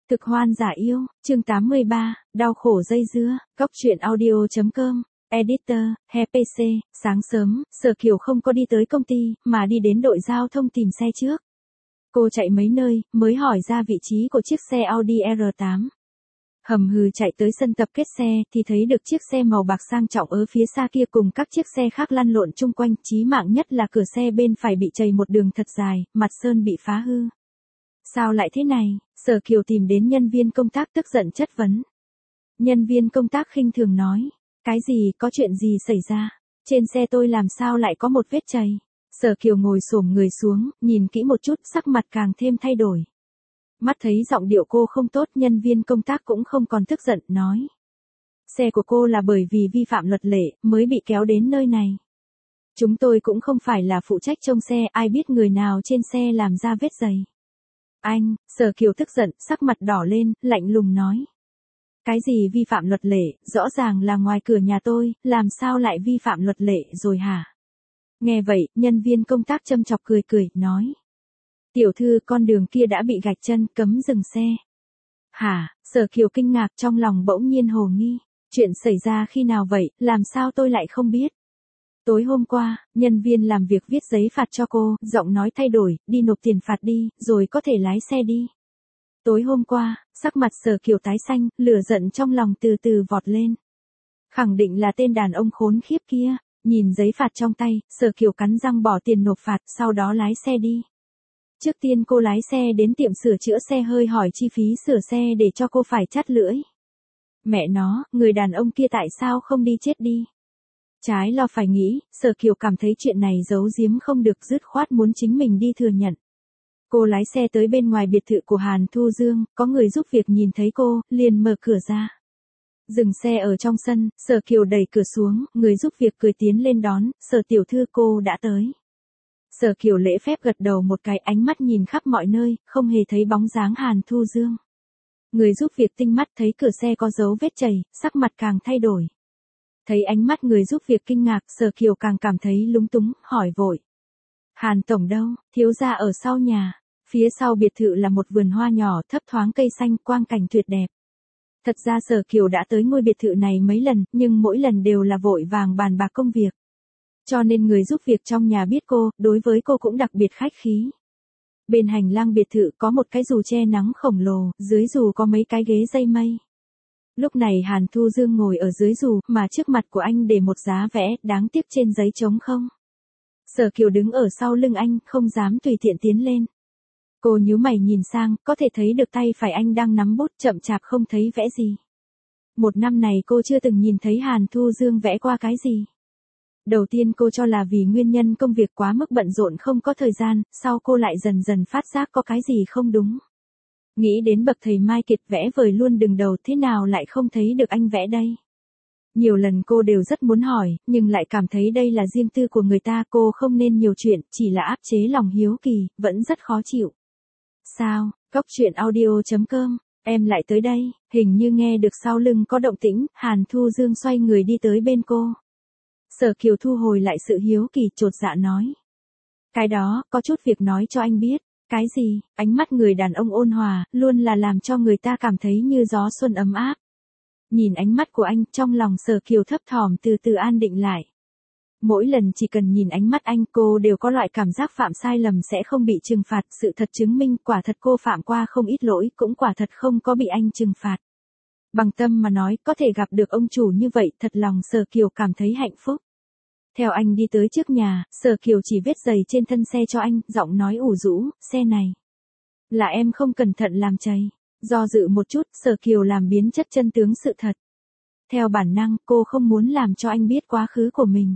Cực hoan giả yêu, chương 83, đau khổ dây dưa, Cóc truyện audio.com, editor, he PC, sáng sớm, Sở Kiều không có đi tới công ty, mà đi đến đội giao thông tìm xe trước. Cô chạy mấy nơi, mới hỏi ra vị trí của chiếc xe Audi R8. Hầm hừ chạy tới sân tập kết xe, thì thấy được chiếc xe màu bạc sang trọng ở phía xa kia cùng các chiếc xe khác lăn lộn chung quanh, chí mạng nhất là cửa xe bên phải bị trầy một đường thật dài, mặt sơn bị phá hư. Sao lại thế này? Sở Kiều tìm đến nhân viên công tác tức giận chất vấn. Nhân viên công tác khinh thường nói, cái gì, có chuyện gì xảy ra? Trên xe tôi làm sao lại có một vết trầy? Sở Kiều ngồi xổm người xuống, nhìn kỹ một chút, sắc mặt càng thêm thay đổi. Mắt thấy giọng điệu cô không tốt, nhân viên công tác cũng không còn tức giận, nói. Xe của cô là bởi vì vi phạm luật lệ, mới bị kéo đến nơi này. Chúng tôi cũng không phải là phụ trách trông xe, ai biết người nào trên xe làm ra vết giày. Anh, Sở Kiều tức giận, sắc mặt đỏ lên, lạnh lùng nói. Cái gì vi phạm luật lệ, rõ ràng là ngoài cửa nhà tôi, làm sao lại vi phạm luật lệ rồi hả? Nghe vậy, nhân viên công tác châm chọc cười cười, nói. Tiểu thư, con đường kia đã bị gạch chân, cấm dừng xe. Hả? Sở Kiều kinh ngạc, trong lòng bỗng nhiên hồ nghi. Chuyện xảy ra khi nào vậy, làm sao tôi lại không biết? Tối hôm qua, nhân viên làm việc viết giấy phạt cho cô, giọng nói thay đổi, đi nộp tiền phạt đi, rồi có thể lái xe đi. Tối hôm qua, sắc mặt Sở Kiều tái xanh, lửa giận trong lòng từ từ vọt lên. Khẳng định là tên đàn ông khốn khiếp kia, nhìn giấy phạt trong tay, Sở Kiều cắn răng bỏ tiền nộp phạt, sau đó lái xe đi. Trước tiên cô lái xe đến tiệm sửa chữa xe hơi hỏi chi phí sửa xe để cho cô phải chắt lưỡi. Mẹ nó, người đàn ông kia tại sao không đi chết đi? Trái lo phải nghĩ, Sở Kiều cảm thấy chuyện này giấu giếm không được, dứt khoát muốn chính mình đi thừa nhận. Cô lái xe tới bên ngoài biệt thự của Hàn Thu Dương, có người giúp việc nhìn thấy cô, liền mở cửa ra. Dừng xe ở trong sân, Sở Kiều đẩy cửa xuống, người giúp việc cười tiến lên đón, Sở tiểu thư cô đã tới. Sở Kiều lễ phép gật đầu một cái, ánh mắt nhìn khắp mọi nơi, không hề thấy bóng dáng Hàn Thu Dương. Người giúp việc tinh mắt thấy cửa xe có dấu vết chảy, sắc mặt càng thay đổi. Thấy ánh mắt người giúp việc kinh ngạc, Sở Kiều càng cảm thấy lúng túng, hỏi vội. Hàn tổng đâu, thiếu gia ở sau nhà. Phía sau biệt thự là một vườn hoa nhỏ, thấp thoáng cây xanh, quang cảnh tuyệt đẹp. Thật ra Sở Kiều đã tới ngôi biệt thự này mấy lần, nhưng mỗi lần đều là vội vàng bàn bạc công việc. Cho nên người giúp việc trong nhà biết cô, đối với cô cũng đặc biệt khách khí. Bên hành lang biệt thự có một cái dù che nắng khổng lồ, dưới dù có mấy cái ghế dây mây. Lúc này Hàn Thu Dương ngồi ở dưới dù, mà trước mặt của anh để một giá vẽ, đáng tiếc trên giấy trống không. Sở Kiều đứng ở sau lưng anh, không dám tùy tiện tiến lên. Cô nhíu mày nhìn sang, có thể thấy được tay phải anh đang nắm bút, chậm chạp không thấy vẽ gì. Một năm này cô chưa từng nhìn thấy Hàn Thu Dương vẽ qua cái gì. Đầu tiên cô cho là vì nguyên nhân công việc quá mức bận rộn không có thời gian, sau cô lại dần dần phát giác có cái gì không đúng. Nghĩ đến bậc thầy Mai Kiệt vẽ vời luôn đường đầu, thế nào lại không thấy được anh vẽ đây? Nhiều lần cô đều rất muốn hỏi, nhưng lại cảm thấy đây là riêng tư của người ta, cô không nên nhiều chuyện, chỉ là áp chế lòng hiếu kỳ, vẫn rất khó chịu. Sao, Cóc truyện audio.com, em lại tới đây, hình như nghe được sau lưng có động tĩnh, Hàn Thu Dương xoay người đi tới bên cô. Sở Kiều thu hồi lại sự hiếu kỳ, chột dạ nói. Cái đó, có chút việc nói cho anh biết. Cái gì? Ánh mắt người đàn ông ôn hòa, luôn là làm cho người ta cảm thấy như gió xuân ấm áp. Nhìn ánh mắt của anh, trong lòng Sở Kiều thấp thỏm từ từ an định lại. Mỗi lần chỉ cần nhìn ánh mắt anh, cô đều có loại cảm giác phạm sai lầm sẽ không bị trừng phạt, sự thật chứng minh quả thật cô phạm qua không ít lỗi, cũng quả thật không có bị anh trừng phạt. Bằng tâm mà nói, có thể gặp được ông chủ như vậy, thật lòng Sở Kiều cảm thấy hạnh phúc. Theo anh đi tới trước nhà, Sở Kiều chỉ vết giày trên thân xe cho anh, giọng nói ủ rũ, xe này. Là em không cẩn thận làm chày. Do dự một chút, Sở Kiều làm biến chất chân tướng sự thật. Theo bản năng, cô không muốn làm cho anh biết quá khứ của mình.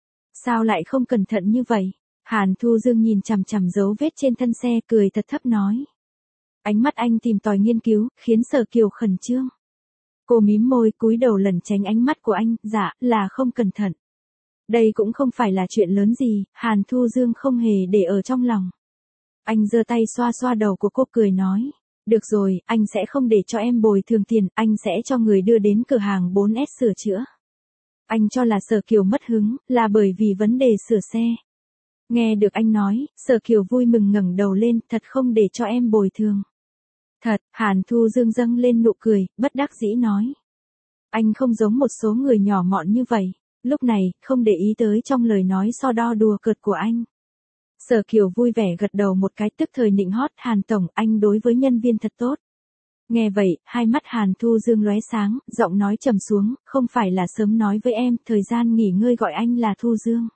Sao lại không cẩn thận như vậy? Hàn Thu Dương nhìn chằm chằm dấu vết trên thân xe, cười thật thấp nói. Ánh mắt anh tìm tòi nghiên cứu, khiến Sở Kiều khẩn trương. Cô mím môi, cúi đầu lẩn tránh ánh mắt của anh, dạ, là không cẩn thận. Đây cũng không phải là chuyện lớn gì, Hàn Thu Dương không hề để ở trong lòng. Anh giơ tay xoa xoa đầu của cô, cười nói. Được rồi, anh sẽ không để cho em bồi thường tiền, anh sẽ cho người đưa đến cửa hàng 4S sửa chữa. Anh cho là Sở Kiều mất hứng, là bởi vì vấn đề sửa xe. Nghe được anh nói, Sở Kiều vui mừng ngẩng đầu lên, thật không để cho em bồi thường. Thật, Hàn Thu Dương dâng lên nụ cười, bất đắc dĩ nói. Anh không giống một số người nhỏ mọn như vậy. Lúc này, không để ý tới trong lời nói so đo đùa cợt của anh. Sở Kiều vui vẻ gật đầu một cái, tức thời nịnh hót, Hàn Tổng, anh đối với nhân viên thật tốt. Nghe vậy, hai mắt Hàn Thu Dương lóe sáng, giọng nói trầm xuống, không phải là sớm nói với em, thời gian nghỉ ngơi gọi anh là Thu Dương.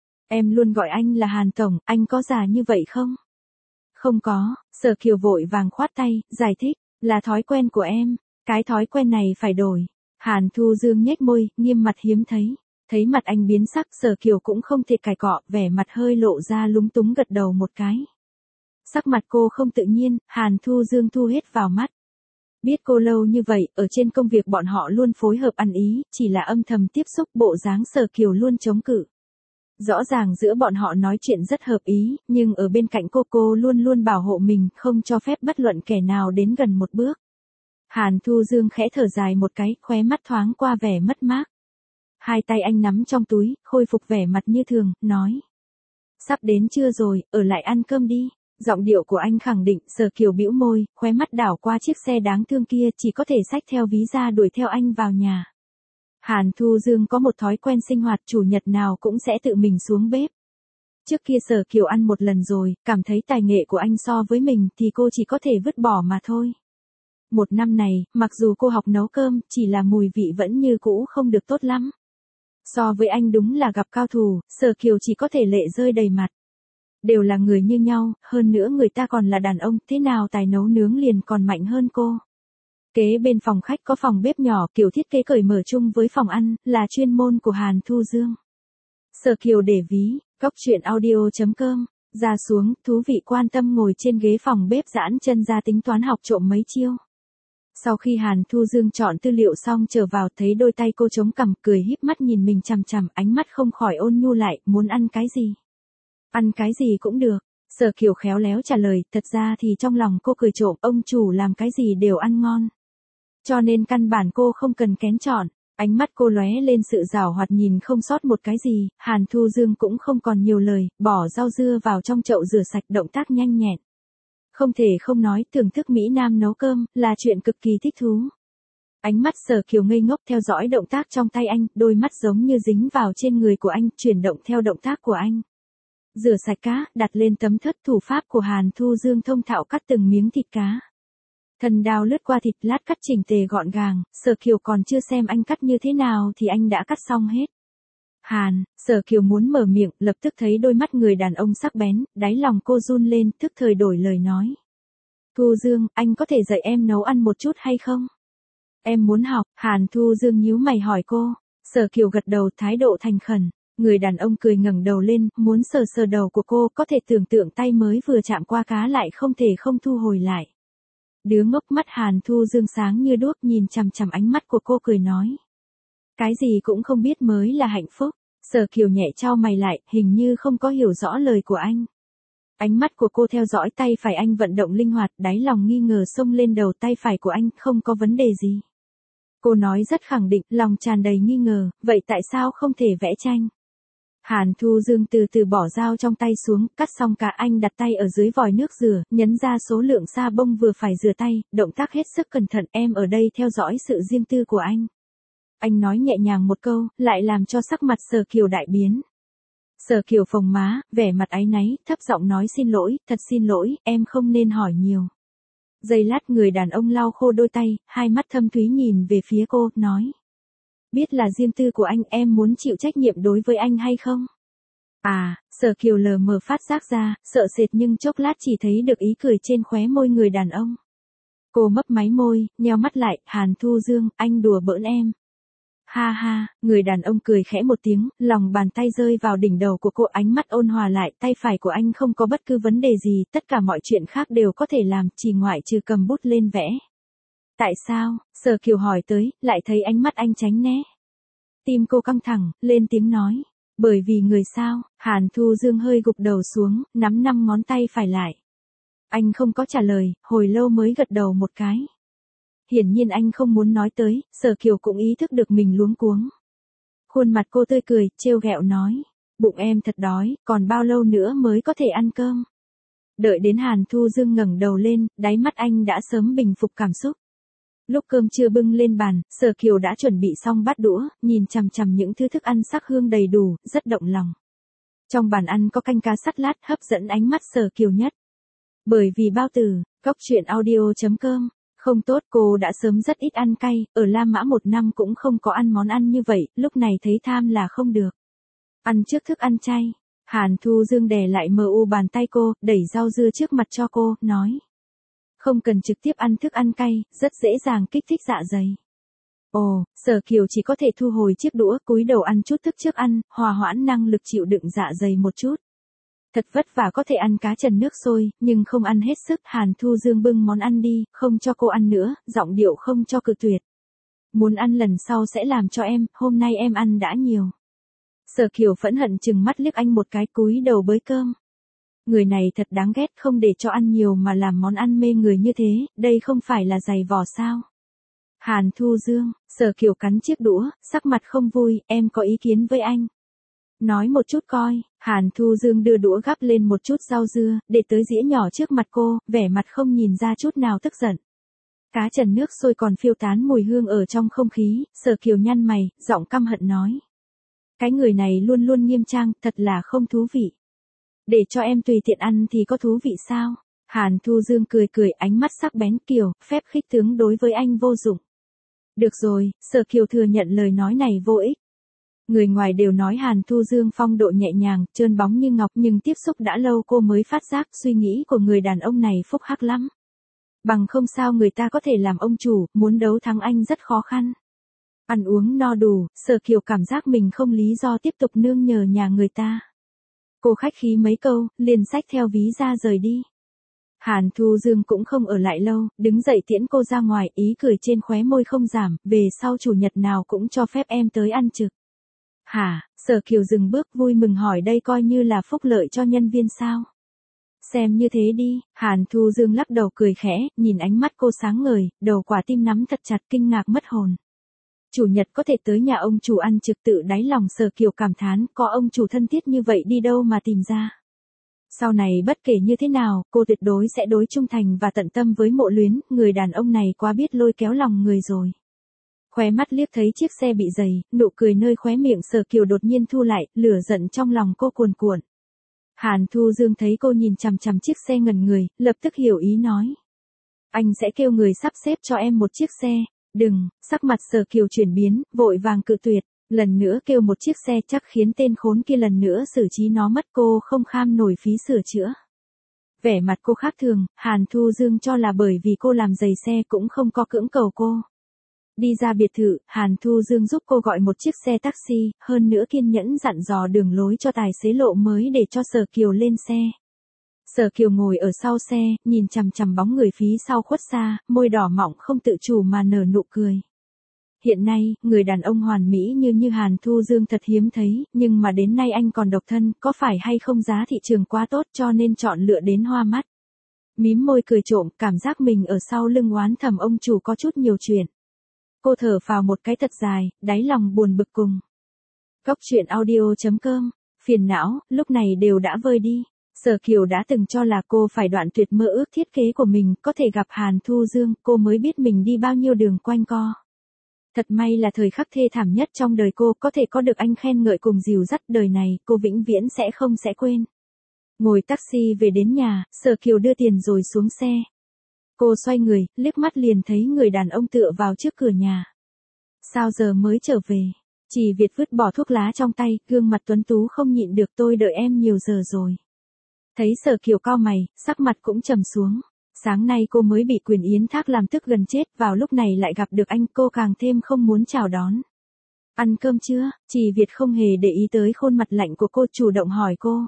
Em luôn gọi anh là Hàn Tổng, anh có già như vậy không? Không có, Sở Kiều vội vàng khoát tay, giải thích, là thói quen của em, cái thói quen này phải đổi. Hàn Thu Dương nhếch môi, nghiêm mặt hiếm thấy. Thấy mặt anh biến sắc, Sở Kiều cũng không thể cãi cọ, vẻ mặt hơi lộ ra lúng túng gật đầu một cái. Sắc mặt cô không tự nhiên, Hàn Thu Dương thu hết vào mắt. Biết cô lâu như vậy, ở trên công việc bọn họ luôn phối hợp ăn ý, chỉ là âm thầm tiếp xúc, bộ dáng Sở Kiều luôn chống cự. Rõ ràng giữa bọn họ nói chuyện rất hợp ý, nhưng ở bên cạnh cô luôn luôn bảo hộ mình, không cho phép bất luận kẻ nào đến gần một bước. Hàn Thu Dương khẽ thở dài một cái, khóe mắt thoáng qua vẻ mất mát. Hai tay anh nắm trong túi, khôi phục vẻ mặt như thường, nói. Sắp đến trưa rồi, ở lại ăn cơm đi. Giọng điệu của anh khẳng định, Sở Kiều bĩu môi, khóe mắt đảo qua chiếc xe đáng thương kia, chỉ có thể xách theo ví ra đuổi theo anh vào nhà. Hàn Thu Dương có một thói quen sinh hoạt, chủ nhật nào cũng sẽ tự mình xuống bếp. Trước kia Sở Kiều ăn một lần rồi, cảm thấy tài nghệ của anh so với mình thì cô chỉ có thể vứt bỏ mà thôi. Một năm này, mặc dù cô học nấu cơm, chỉ là mùi vị vẫn như cũ không được tốt lắm. So với anh đúng là gặp cao thủ, Sở Kiều chỉ có thể lệ rơi đầy mặt. Đều là người như nhau, hơn nữa người ta còn là đàn ông, thế nào tài nấu nướng liền còn mạnh hơn cô. Kế bên phòng khách có phòng bếp nhỏ, kiểu thiết kế cởi mở chung với phòng ăn, là chuyên môn của Hàn Thu Dương. Sở Kiều để ví, góc chuyện audio.com, ra xuống, thú vị quan tâm ngồi trên ghế phòng bếp giãn chân ra tính toán học trộm mấy chiêu. Sau khi Hàn Thu Dương chọn tư liệu xong trở vào thấy đôi tay cô chống cằm, cười híp mắt nhìn mình chằm chằm, ánh mắt không khỏi ôn nhu lại, muốn ăn cái gì? Ăn cái gì cũng được. Sở Kiều khéo léo trả lời, thật ra thì trong lòng cô cười trộm, ông chủ làm cái gì đều ăn ngon. Cho nên căn bản cô không cần kén chọn. Ánh mắt cô lóe lên sự giảo hoạt nhìn không sót một cái gì, Hàn Thu Dương cũng không còn nhiều lời, bỏ rau dưa vào trong chậu rửa sạch, động tác nhanh nhẹn. Không thể không nói, thưởng thức Mỹ Nam nấu cơm, là chuyện cực kỳ thích thú. Ánh mắt Sở Kiều ngây ngốc theo dõi động tác trong tay anh, đôi mắt giống như dính vào trên người của anh, chuyển động theo động tác của anh. Rửa sạch cá, đặt lên tấm thớt, thủ pháp của Hàn Thu Dương thông thạo cắt từng miếng thịt cá. Thần đao lướt qua thịt, lát cắt chỉnh tề gọn gàng, Sở Kiều còn chưa xem anh cắt như thế nào thì anh đã cắt xong hết. Sở Kiều muốn mở miệng, lập tức thấy đôi mắt người đàn ông sắc bén, đáy lòng cô run lên, tức thời đổi lời nói. Thu Dương, anh có thể dạy em nấu ăn một chút hay không? Em muốn học, Hàn Thu Dương nhíu mày hỏi cô. Sở Kiều gật đầu, thái độ thành khẩn. Người đàn ông cười ngẩng đầu lên, muốn sờ sờ đầu của cô, có thể tưởng tượng tay mới vừa chạm qua cá lại không thể không thu hồi lại. Đứa ngốc, mắt Hàn Thu Dương sáng như đuốc, nhìn chằm chằm ánh mắt của cô cười nói. Cái gì cũng không biết mới là hạnh phúc. Sở Kiều nhẹ chau mày lại, hình như không có hiểu rõ lời của anh. Ánh mắt của cô theo dõi tay phải anh vận động linh hoạt, đáy lòng nghi ngờ xông lên đầu, tay phải của anh không có vấn đề gì. Cô nói rất khẳng định, lòng tràn đầy nghi ngờ, vậy tại sao không thể vẽ tranh? Hàn Thu Dương từ từ bỏ dao trong tay xuống, cắt xong cả anh đặt tay ở dưới vòi nước rửa, nhấn ra số lượng sa bông vừa phải rửa tay, động tác hết sức cẩn thận, em ở đây theo dõi sự riêng tư của anh. Anh nói nhẹ nhàng một câu, lại làm cho sắc mặt Sở Kiều đại biến. Sở Kiều phồng má, vẻ mặt áy náy, thấp giọng nói xin lỗi, thật xin lỗi, em không nên hỏi nhiều. Giây lát người đàn ông lau khô đôi tay, hai mắt thâm thúy nhìn về phía cô, nói. Biết là riêng tư của anh, em muốn chịu trách nhiệm đối với anh hay không? Sở Kiều lờ mờ phát giác ra, sợ sệt nhưng chốc lát chỉ thấy được ý cười trên khóe môi người đàn ông. Cô mấp máy môi, nheo mắt lại, Hàn Thu Dương, anh đùa bỡn em. Ha ha, người đàn ông cười khẽ một tiếng, lòng bàn tay rơi vào đỉnh đầu của cô, ánh mắt ôn hòa lại, tay phải của anh không có bất cứ vấn đề gì, tất cả mọi chuyện khác đều có thể làm, chỉ ngoại trừ cầm bút lên vẽ. Tại sao? Sở Kiều hỏi tới, lại thấy ánh mắt anh tránh né. Tim cô căng thẳng, lên tiếng nói. Bởi vì người sao? Hàn Thu Dương hơi gục đầu xuống, nắm 5 ngón tay phải lại. Anh không có trả lời, hồi lâu mới gật đầu một cái. Hiển nhiên anh không muốn nói tới, Sở Kiều cũng ý thức được mình luống cuống. Khuôn mặt cô tươi cười, trêu ghẹo nói. Bụng em thật đói, còn bao lâu nữa mới có thể ăn cơm? Đợi đến Hàn Thu Dương ngẩng đầu lên, đáy mắt anh đã sớm bình phục cảm xúc. Lúc cơm trưa bưng lên bàn, Sở Kiều đã chuẩn bị xong bát đũa, nhìn chằm chằm những thứ thức ăn sắc hương đầy đủ, rất động lòng. Trong bàn ăn có canh cá sắt lát hấp dẫn ánh mắt Sở Kiều nhất. Bởi vì bao tử, cóc truyện audio.com, không tốt, cô đã sớm rất ít ăn cay, ở La Mã 1 năm cũng không có ăn món ăn như vậy, lúc này thấy tham là không được. Ăn trước thức ăn chay. Hàn Thu Dương đè lại mu bàn tay cô, đẩy rau dưa trước mặt cho cô, nói. Không cần trực tiếp ăn thức ăn cay, rất dễ dàng kích thích dạ dày. Ồ, Sở Kiều chỉ có thể thu hồi chiếc đũa, cúi đầu ăn chút thức trước ăn, hòa hoãn năng lực chịu đựng dạ dày một chút. Thật vất vả có thể ăn cá trần nước sôi, nhưng không ăn hết sức. Hàn Thu Dương bưng món ăn đi, không cho cô ăn nữa, giọng điệu không cho cự tuyệt. Muốn ăn lần sau sẽ làm cho em, hôm nay em ăn đã nhiều. Sở Kiều phẫn hận chừng mắt liếc anh một cái, cúi đầu bới cơm. Người này thật đáng ghét, không để cho ăn nhiều mà làm món ăn mê người như thế, đây không phải là giày vò sao? Hàn Thu Dương, Sở Kiều cắn chiếc đũa, sắc mặt không vui, em có ý kiến với anh. Nói một chút coi. Hàn Thu Dương đưa đũa gắp lên một chút rau dưa, để tới dĩa nhỏ trước mặt cô, vẻ mặt không nhìn ra chút nào tức giận. Cá trần nước sôi còn phiêu tán mùi hương ở trong không khí, Sở Kiều nhăn mày, giọng căm hận nói. Cái người này luôn luôn nghiêm trang, thật là không thú vị. Để cho em tùy tiện ăn thì có thú vị sao? Hàn Thu Dương cười cười, ánh mắt sắc bén. Kiều, phép khích tướng đối với anh vô dụng. Được rồi, Sở Kiều thừa nhận lời nói này vô ích. Người ngoài đều nói Hàn Thu Dương phong độ nhẹ nhàng, trơn bóng như ngọc, nhưng tiếp xúc đã lâu cô mới phát giác suy nghĩ của người đàn ông này phúc hắc lắm. Bằng không sao người ta có thể làm ông chủ, muốn đấu thắng anh rất khó khăn. Ăn uống no đủ, Sở Kiều cảm giác mình không lý do tiếp tục nương nhờ nhà người ta. Cô khách khí mấy câu, liền xách theo ví ra rời đi. Hàn Thu Dương cũng không ở lại lâu, đứng dậy tiễn cô ra ngoài, ý cười trên khóe môi không giảm, về sau chủ nhật nào cũng cho phép em tới ăn trực. Hả? Sở Kiều dừng bước, vui mừng hỏi, đây coi như là phúc lợi cho nhân viên sao? Xem như thế đi. Hàn Thu Dương lắc đầu cười khẽ, nhìn ánh mắt cô sáng ngời, đầu quả tim nắm thật chặt, kinh ngạc mất hồn. Chủ nhật có thể tới nhà ông chủ ăn trực, tự đáy lòng Sở Kiều cảm thán, có ông chủ thân thiết như vậy đi đâu mà tìm ra. Sau này bất kể như thế nào, cô tuyệt đối sẽ đối trung thành và tận tâm với Mộ Luyến, người đàn ông này quá biết lôi kéo lòng người rồi. Khóe mắt liếc thấy chiếc xe bị dày, nụ cười nơi khóe miệng Sở Kiều đột nhiên thu lại, lửa giận trong lòng cô cuồn cuộn. Hàn Thu Dương thấy cô nhìn chằm chằm chiếc xe ngẩn người, lập tức hiểu ý nói. Anh sẽ kêu người sắp xếp cho em một chiếc xe. Đừng, sắc mặt Sở Kiều chuyển biến, vội vàng cự tuyệt, lần nữa kêu một chiếc xe chắc khiến tên khốn kia lần nữa xử trí nó mất, cô không kham nổi phí sửa chữa. Vẻ mặt cô khác thường, Hàn Thu Dương cho là bởi vì cô làm giày xe cũng không có cưỡng cầu cô. Đi ra biệt thự, Hàn Thu Dương giúp cô gọi một chiếc xe taxi, hơn nữa kiên nhẫn dặn dò đường lối cho tài xế Lộ mới để cho Sở Kiều lên xe. Sở Kiều ngồi ở sau xe, nhìn chằm chằm bóng người phía sau khuất xa, môi đỏ mọng không tự chủ mà nở nụ cười. Hiện nay, người đàn ông hoàn mỹ như Hàn Thu Dương thật hiếm thấy, nhưng mà đến nay anh còn độc thân, có phải hay không giá thị trường quá tốt cho nên chọn lựa đến hoa mắt. Mím môi cười trộm, cảm giác mình ở sau lưng oán thầm ông chủ có chút nhiều chuyện. Cô thở phào một cái thật dài, đáy lòng buồn bực cùng. Cóc truyện audio.com, phiền não, lúc này đều đã vơi đi. Sở Kiều đã từng cho là cô phải đoạn tuyệt mơ ước thiết kế của mình, có thể gặp Hàn Thu Dương, cô mới biết mình đi bao nhiêu đường quanh co. Thật may là thời khắc thê thảm nhất trong đời cô, có thể có được anh khen ngợi cùng dìu dắt, đời này, cô vĩnh viễn sẽ không quên. Ngồi taxi về đến nhà, Sở Kiều đưa tiền rồi xuống xe. Cô xoay người, liếc mắt liền thấy người đàn ông tựa vào trước cửa nhà. Sao giờ mới trở về? Chỉ Việt vứt bỏ thuốc lá trong tay, gương mặt tuấn tú không nhịn được, tôi đợi em nhiều giờ rồi. Thấy Sở Kiều cau mày, sắc mặt cũng trầm xuống. Sáng nay cô mới bị Quyền Yến Thác làm tức gần chết, vào lúc này lại gặp được anh, cô càng thêm không muốn chào đón. Ăn cơm chưa? Chỉ Việt không hề để ý tới khuôn mặt lạnh của cô, chủ động hỏi cô.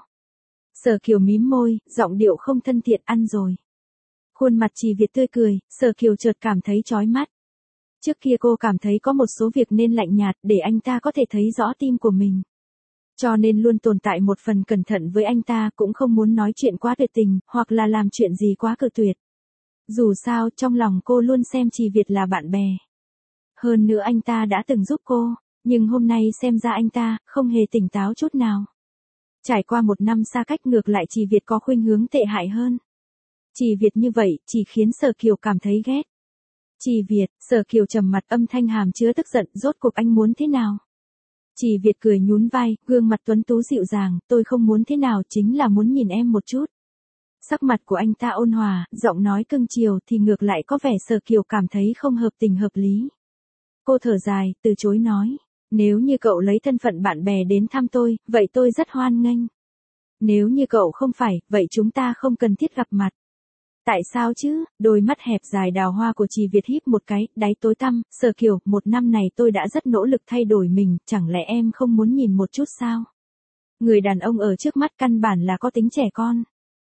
Sở Kiều mím môi, giọng điệu không thân thiện, ăn rồi. Khuôn mặt Chỉ Việt tươi cười, Sở Kiều chợt cảm thấy chói mắt. Trước kia cô cảm thấy có một số việc nên lạnh nhạt để anh ta có thể thấy rõ tim của mình. Cho nên luôn tồn tại một phần cẩn thận với anh ta, cũng không muốn nói chuyện quá tuyệt tình, hoặc là làm chuyện gì quá cự tuyệt. Dù sao, trong lòng cô luôn xem Chỉ Việt là bạn bè. Hơn nữa anh ta đã từng giúp cô, nhưng hôm nay xem ra anh ta không hề tỉnh táo chút nào. Trải qua một năm xa cách ngược lại Trì Việt có khuynh hướng tệ hại hơn. Trì Việt như vậy chỉ khiến Sở Kiều cảm thấy ghét. Trì Việt, Sở Kiều trầm mặt âm thanh hàm chứa tức giận, rốt cuộc anh muốn thế nào? Trì Việt cười nhún vai, gương mặt tuấn tú dịu dàng, tôi không muốn thế nào chính là muốn nhìn em một chút. Sắc mặt của anh ta ôn hòa, giọng nói cưng chiều thì ngược lại có vẻ Sở Kiều cảm thấy không hợp tình hợp lý. Cô thở dài, từ chối nói, nếu như cậu lấy thân phận bạn bè đến thăm tôi, vậy tôi rất hoan nghênh. Nếu như cậu không phải, vậy chúng ta không cần thiết gặp mặt. Tại sao chứ? Đôi mắt hẹp dài đào hoa của Trì Việt híp một cái, đáy tối tăm, Sở Kiều, một năm này tôi đã rất nỗ lực thay đổi mình, chẳng lẽ em không muốn nhìn một chút sao? Người đàn ông ở trước mắt căn bản là có tính trẻ con.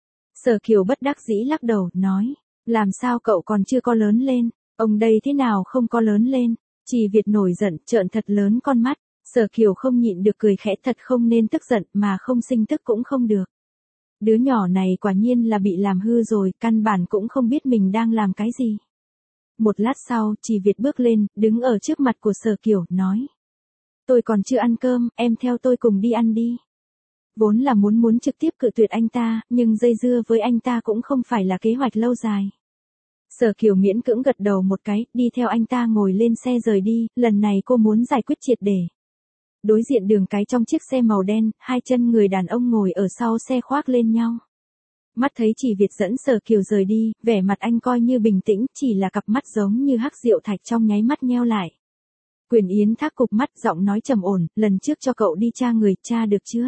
Sở Kiều bất đắc dĩ lắc đầu, nói, làm sao cậu còn chưa có lớn lên, ông đây thế nào không có lớn lên? Trì Việt nổi giận, trợn thật lớn con mắt, Sở Kiều không nhịn được cười khẽ, thật không nên tức giận mà không sinh tức cũng không được. Đứa nhỏ này quả nhiên là bị làm hư rồi, căn bản cũng không biết mình đang làm cái gì. Một lát sau, Trì Việt bước lên, đứng ở trước mặt của Sở Kiều, nói. Tôi còn chưa ăn cơm, em theo tôi cùng đi ăn đi. Vốn là muốn trực tiếp cự tuyệt anh ta, nhưng dây dưa với anh ta cũng không phải là kế hoạch lâu dài. Sở Kiều miễn cưỡng gật đầu một cái, đi theo anh ta ngồi lên xe rời đi, lần này cô muốn giải quyết triệt để. Đối diện đường cái trong chiếc xe màu đen, hai chân người đàn ông ngồi ở sau xe khoác lên nhau. Mắt thấy Trì Việt dẫn Sở Kiều rời đi, vẻ mặt anh coi như bình tĩnh, chỉ là cặp mắt giống như hắc rượu thạch trong nháy mắt nheo lại. Quyền Yến Thác cụp mắt, giọng nói trầm ổn, lần trước cho cậu đi tra người, tra được chưa?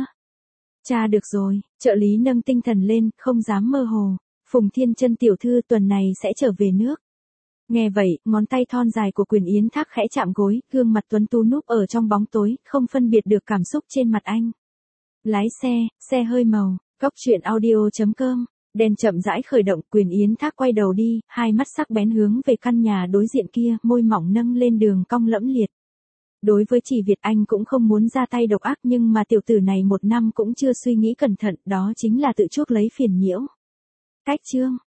Tra được rồi, trợ lý nâng tinh thần lên, không dám mơ hồ. Phùng Thiên Chân tiểu thư tuần này sẽ trở về nước. Nghe vậy, ngón tay thon dài của Quyền Yến Thác khẽ chạm gối, gương mặt tuấn tú núp ở trong bóng tối, không phân biệt được cảm xúc trên mặt anh. Lái xe hơi màu, goctruyện.audio.com, đèn chậm rãi khởi động, Quyền Yến Thác quay đầu đi, hai mắt sắc bén hướng về căn nhà đối diện kia, môi mỏng nâng lên đường cong lẫm liệt. Đối với Trì Việt anh cũng không muốn ra tay độc ác nhưng mà tiểu tử này một năm cũng chưa suy nghĩ cẩn thận, đó chính là tự chuốc lấy phiền nhiễu. Cách chương